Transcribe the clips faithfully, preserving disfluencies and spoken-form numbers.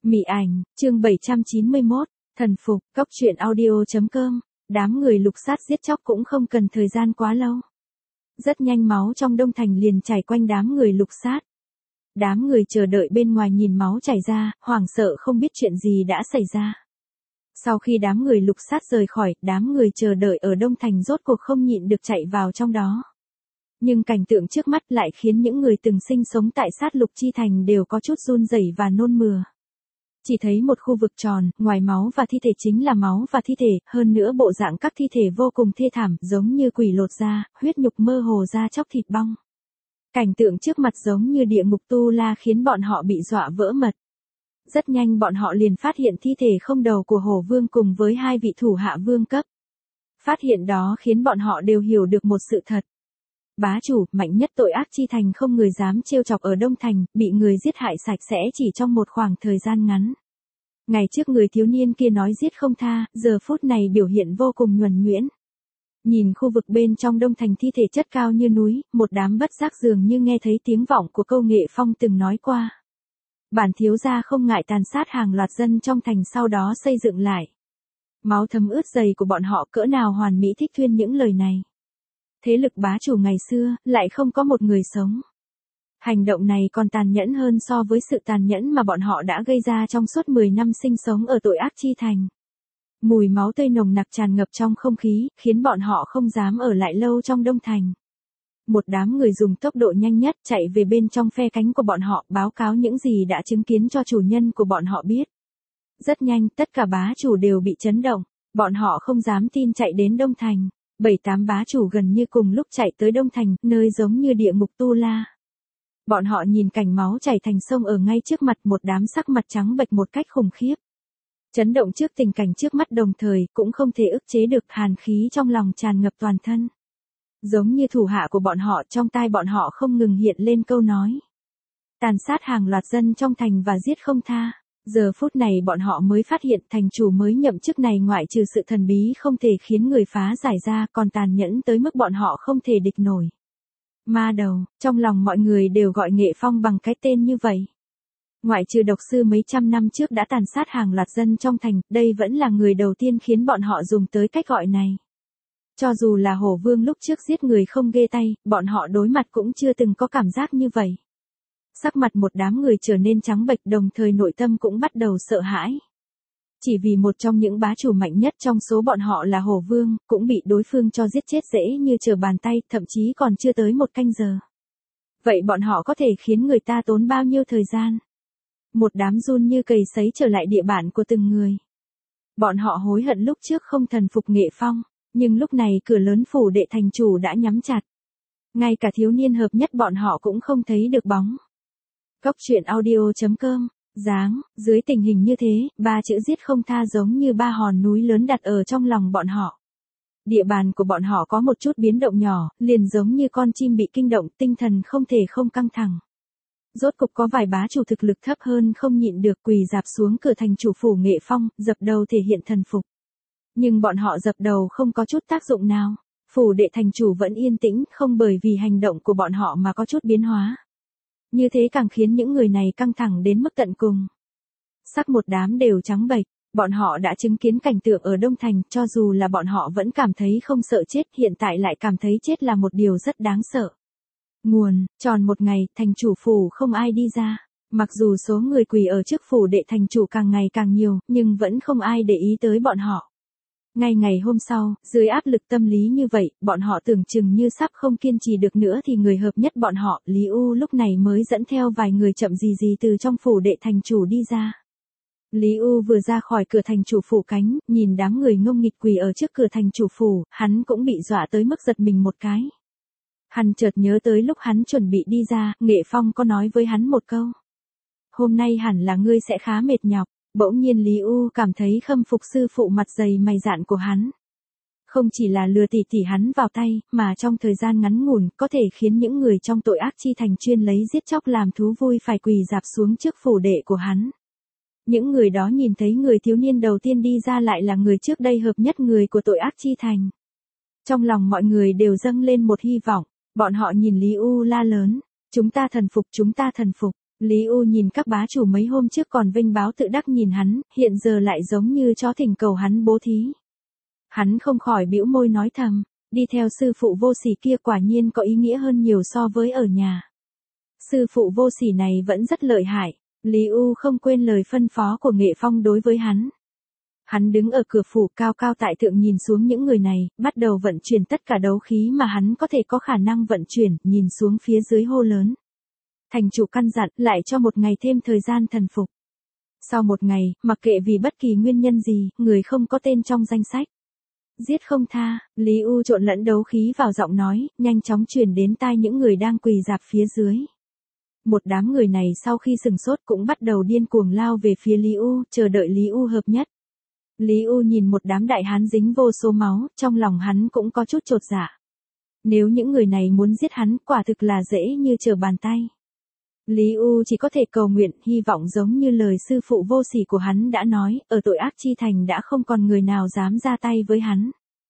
Mị ảnh, chương bảy trăm chín mươi mốt, thần phục, cốc truyện audio chấm com, đám người lục sát giết chóc cũng không cần thời gian quá lâu. Rất nhanh máu trong Đông Thành liền chảy quanh đám người lục sát. Đám người chờ đợi bên ngoài nhìn máu chảy ra, hoảng sợ không biết chuyện gì đã xảy ra. Sau khi đám người lục sát rời khỏi, đám người chờ đợi ở Đông Thành rốt cuộc không nhịn được chạy vào trong đó. Nhưng cảnh tượng trước mắt lại khiến những người từng sinh sống tại sát lục chi thành đều có chút run rẩy và nôn mửa. Chỉ thấy một khu vực tròn, ngoài máu và thi thể chính là máu và thi thể, hơn nữa bộ dạng các thi thể vô cùng thê thảm, giống như quỷ lột da, huyết nhục mơ hồ da chóc thịt bong. Cảnh tượng trước mặt giống như địa ngục tu la khiến bọn họ bị dọa vỡ mật. Rất nhanh bọn họ liền phát hiện thi thể không đầu của Hổ Vương cùng với hai vị thủ hạ vương cấp. Phát hiện đó khiến bọn họ đều hiểu được một sự thật. Bá chủ, mạnh nhất tội ác chi thành không người dám trêu chọc ở Đông Thành, bị người giết hại sạch sẽ chỉ trong một khoảng thời gian ngắn. Ngày trước người thiếu niên kia nói giết không tha, giờ phút này biểu hiện vô cùng nhuần nhuyễn. Nhìn khu vực bên trong Đông Thành thi thể chất cao như núi, một đám bất giác dường như nghe thấy tiếng vọng của câu Nghệ Phong từng nói qua. Bản thiếu gia không ngại tàn sát hàng loạt dân trong thành sau đó xây dựng lại. Máu thấm ướt giày của bọn họ cỡ nào hoàn mỹ thích thuyên những lời này. Thế lực bá chủ ngày xưa, lại không có một người sống. Hành động này còn tàn nhẫn hơn so với sự tàn nhẫn mà bọn họ đã gây ra trong suốt mười năm sinh sống ở tội ác chi thành. Mùi máu tươi nồng nặc tràn ngập trong không khí, khiến bọn họ không dám ở lại lâu trong Đông Thành. Một đám người dùng tốc độ nhanh nhất chạy về bên trong phe cánh của bọn họ, báo cáo những gì đã chứng kiến cho chủ nhân của bọn họ biết. Rất nhanh, tất cả bá chủ đều bị chấn động, bọn họ không dám tin chạy đến Đông Thành. Bảy tám bá chủ gần như cùng lúc chạy tới Đông Thành, nơi giống như địa ngục tu la. Bọn họ nhìn cảnh máu chảy thành sông ở ngay trước mặt, một đám sắc mặt trắng bệch một cách khủng khiếp. Chấn động trước tình cảnh trước mắt đồng thời, cũng không thể ức chế được hàn khí trong lòng tràn ngập toàn thân. Giống như thủ hạ của bọn họ, trong tai bọn họ không ngừng hiện lên câu nói. Tàn sát hàng loạt dân trong thành và giết không tha. Giờ phút này bọn họ mới phát hiện thành chủ mới nhậm chức này ngoại trừ sự thần bí không thể khiến người phá giải ra còn tàn nhẫn tới mức bọn họ không thể địch nổi. Ma đầu, trong lòng mọi người đều gọi Nghệ Phong bằng cái tên như vậy. Ngoại trừ độc sư mấy trăm năm trước đã tàn sát hàng loạt dân trong thành, đây vẫn là người đầu tiên khiến bọn họ dùng tới cách gọi này. Cho dù là Hổ Vương lúc trước giết người không ghê tay, bọn họ đối mặt cũng chưa từng có cảm giác như vậy. Sắc mặt một đám người trở nên trắng bệch, đồng thời nội tâm cũng bắt đầu sợ hãi. Chỉ vì một trong những bá chủ mạnh nhất trong số bọn họ là Hổ Vương, cũng bị đối phương cho giết chết dễ như trở bàn tay, thậm chí còn chưa tới một canh giờ. Vậy bọn họ có thể khiến người ta tốn bao nhiêu thời gian? Một đám run như cầy sấy trở lại địa bàn của từng người. Bọn họ hối hận lúc trước không thần phục Nghệ Phong, nhưng lúc này cửa lớn phủ đệ thành chủ đã nhắm chặt. Ngay cả thiếu niên hợp nhất bọn họ cũng không thấy được bóng. Cốc truyện audio chấm com, dáng, dưới tình hình như thế, ba chữ giết không tha giống như ba hòn núi lớn đặt ở trong lòng bọn họ. Địa bàn của bọn họ có một chút biến động nhỏ, liền giống như con chim bị kinh động, tinh thần không thể không căng thẳng. Rốt cục có vài bá chủ thực lực thấp hơn không nhịn được quỳ dạp xuống cửa thành chủ phủ Nghệ Phong, dập đầu thể hiện thần phục. Nhưng bọn họ dập đầu không có chút tác dụng nào. Phủ đệ thành chủ vẫn yên tĩnh, không bởi vì hành động của bọn họ mà có chút biến hóa. Như thế càng khiến những người này căng thẳng đến mức tận cùng. Sắc một đám đều trắng bệch, bọn họ đã chứng kiến cảnh tượng ở Đông Thành, cho dù là bọn họ vẫn cảm thấy không sợ chết, hiện tại lại cảm thấy chết là một điều rất đáng sợ. Nguồn, tròn một ngày, thành chủ phủ không ai đi ra. Mặc dù số người quỳ ở trước phủ đệ thành chủ càng ngày càng nhiều, nhưng vẫn không ai để ý tới bọn họ. Ngay ngày hôm sau, dưới áp lực tâm lý như vậy, bọn họ tưởng chừng như sắp không kiên trì được nữa thì người hợp nhất bọn họ, Lý U lúc này mới dẫn theo vài người chậm gì gì từ trong phủ đệ thành chủ đi ra. Lý U vừa ra khỏi cửa thành chủ phủ cánh, nhìn đám người ngông nghịch quỳ ở trước cửa thành chủ phủ, hắn cũng bị dọa tới mức giật mình một cái. Hắn chợt nhớ tới lúc hắn chuẩn bị đi ra, Nghệ Phong có nói với hắn một câu. Hôm nay hẳn là ngươi sẽ khá mệt nhọc. Bỗng nhiên Lý U cảm thấy khâm phục sư phụ mặt dày mày dạn của hắn. Không chỉ là lừa tỉ tỉ hắn vào tay, mà trong thời gian ngắn ngủn có thể khiến những người trong tội ác chi thành chuyên lấy giết chóc làm thú vui phải quỳ dạp xuống trước phủ đệ của hắn. Những người đó nhìn thấy người thiếu niên đầu tiên đi ra lại là người trước đây hợp nhất người của tội ác chi thành. Trong lòng mọi người đều dâng lên một hy vọng, bọn họ nhìn Lý U la lớn, chúng ta thần phục, chúng ta thần phục. Lý U nhìn các bá chủ mấy hôm trước còn vênh báo tự đắc nhìn hắn, hiện giờ lại giống như chó thỉnh cầu hắn bố thí. Hắn không khỏi bĩu môi nói thầm, đi theo sư phụ vô sỉ kia quả nhiên có ý nghĩa hơn nhiều so với ở nhà. Sư phụ vô sỉ này vẫn rất lợi hại, Lý U không quên lời phân phó của Nghệ Phong đối với hắn. Hắn đứng ở cửa phủ cao cao tại thượng nhìn xuống những người này, bắt đầu vận chuyển tất cả đấu khí mà hắn có thể có khả năng vận chuyển, nhìn xuống phía dưới hô lớn. Thành chủ căn dặn lại cho một ngày thêm thời gian thần phục. Sau một ngày, mặc kệ vì bất kỳ nguyên nhân gì, người không có tên trong danh sách. Giết không tha, Lý U trộn lẫn đấu khí vào giọng nói, nhanh chóng truyền đến tai những người đang quỳ rạp phía dưới. Một đám người này sau khi sừng sốt cũng bắt đầu điên cuồng lao về phía Lý U, chờ đợi Lý U hợp nhất. Lý U nhìn một đám đại hán dính vô số máu, trong lòng hắn cũng có chút chột dạ. Nếu những người này muốn giết hắn, quả thực là dễ như trở bàn tay. Lý U chỉ có thể cầu nguyện, hy vọng giống như lời sư phụ vô sỉ của hắn đã nói, ở tội ác chi thành đã không còn người nào dám ra tay với hắn.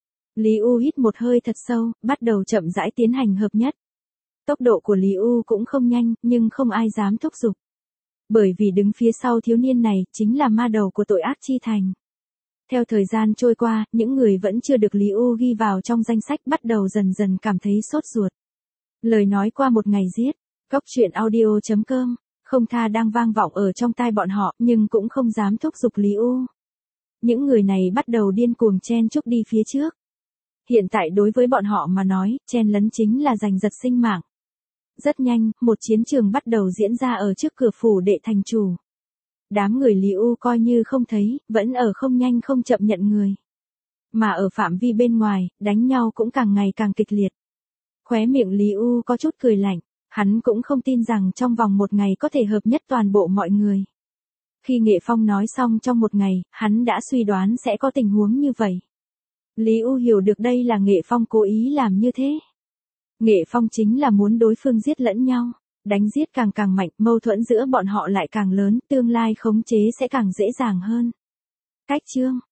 Lý U hít một hơi thật sâu, bắt đầu chậm rãi tiến hành hợp nhất. Tốc độ của Lý U cũng không nhanh, nhưng không ai dám thúc giục. Bởi vì đứng phía sau thiếu niên này, chính là ma đầu của tội ác chi thành. Theo thời gian trôi qua, những người vẫn chưa được Lý U ghi vào trong danh sách bắt đầu dần dần cảm thấy sốt ruột. Lời nói qua một ngày giết. Cốc truyện audio chấm com, không tha đang vang vọng ở trong tai bọn họ, nhưng cũng không dám thúc giục Lý U. Những người này bắt đầu điên cuồng chen chúc đi phía trước. Hiện tại đối với bọn họ mà nói, chen lấn chính là giành giật sinh mạng. Rất nhanh, một chiến trường bắt đầu diễn ra ở trước cửa phủ đệ thành chủ. Đám người Lý U coi như không thấy, vẫn ở không nhanh không chậm nhận người. Mà ở phạm vi bên ngoài, đánh nhau cũng càng ngày càng kịch liệt. Khóe miệng Lý U có chút cười lạnh. Hắn cũng không tin rằng trong vòng một ngày có thể hợp nhất toàn bộ mọi người. Khi Nghệ Phong nói xong trong một ngày, hắn đã suy đoán sẽ có tình huống như vậy. Lý U hiểu được đây là Nghệ Phong cố ý làm như thế. Nghệ Phong chính là muốn đối phương giết lẫn nhau, đánh giết càng càng mạnh, mâu thuẫn giữa bọn họ lại càng lớn, tương lai khống chế sẽ càng dễ dàng hơn. Cách chương